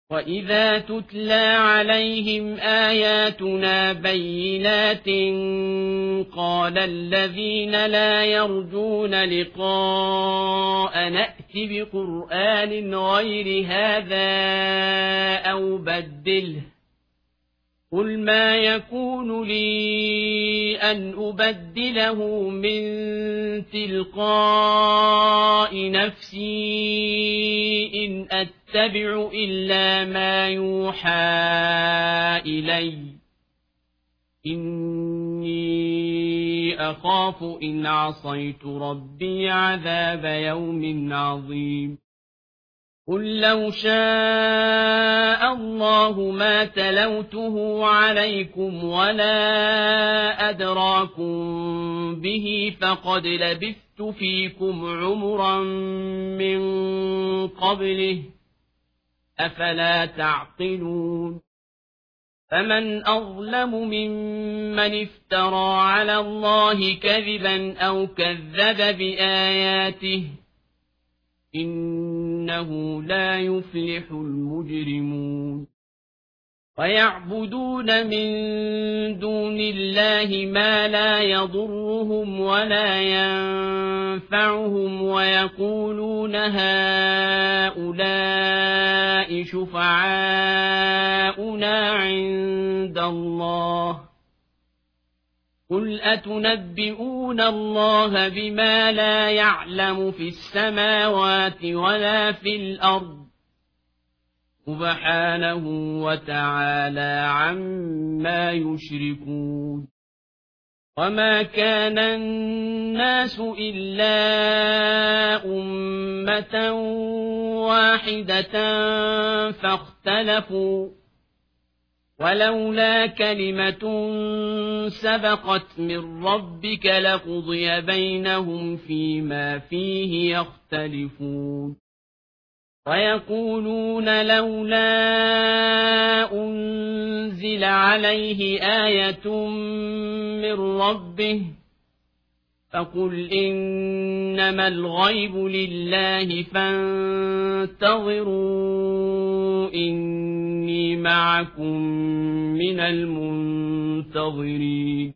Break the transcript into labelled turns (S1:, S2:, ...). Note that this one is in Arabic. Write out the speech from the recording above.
S1: وَإِذَا تُتْلَىٰ عَلَيْهِمْ آيَاتُنَا بَيِّنَاتٍ قَالَ الَّذِينَ لَا يَرْجُونَ لِقَاءَنَا ائْتِ بِقُرْآنٍ غَيْرِ هَٰذَا أَوْ بَدِّلْهُ ۚ قُلْ مَا يَكُونُ لِي أَنْ أُبَدِّلَهُ مِن تِلْقَاءِ نَفْسِي إِنْ أَتَّبِعُ إِلَّا مَا يُوحَىٰ إِلَيَّ ۖ إِنِّي أَخَافُ إِنْ عَصَيْتُ رَبِّي عَذَابَ يَوْمٍ عَظِيمٍ قُل لَّوْ شَاءَ اللَّهُ مَا تَلَوْتُهُ عَلَيْكُمْ وَلَا أَدْرَاكُم بِهِ فَقَدْ لَبِثْتُ فِيكُمْ عُمُرًا مِّن قَبْلِهِ ۚ أَفَلَا تَعْقِلُونَ فَمَنْ أَظْلَمُ مِمَّنِ افْتَرَىٰ عَلَى اللَّهِ كَذِبًا أَوْ كَذَّبَ بِآيَاتِهِ ۚ إِنَّهُ لَا يُفْلِحُ الْمُجْرِمُونَ وَيَعْبُدُونَ مِن دُونِ اللَّهِ مَا لَا يَضُرُّهُمْ وَلَا يَنفَعُهُمْ وَيَقُولُونَ هَٰؤُلَاءِ شُفَعَاؤُنَا عِندَ اللَّهِ ۚ قُلْ أَتُنَبِّئُونَ اللَّهَ بِمَا لَا يَعْلَمُ فِي السَّمَاوَاتِ وَلَا فِي الْأَرْضِ ۚ سُبْحَانَهُ وَتَعَالَىٰ عَمَّا يُشْرِكُونَ وَمَا كَانَ النَّاسُ إِلَّا أُمَّةً وَاحِدَةً فَاخْتَلَفُوا ۚ وَلَوْلَا كَلِمَةٌ سَبَقَتْ مِن رَّبِّكَ لَقُضِيَ بَيْنَهُمْ فِيمَا فِيهِ يَخْتَلِفُونَ وَيَقُولُونَ لَوْلَا أُنزِلَ عَلَيْهِ آيَةٌ مِّن رَّبِّهِ ۖ فَقُلْ إِنَّمَا الْغَيْبُ لِلَّهِ فَانتَظِرُوا إِنِّي مَعَكُم مِّنَ الْمُنتَظِرِينَ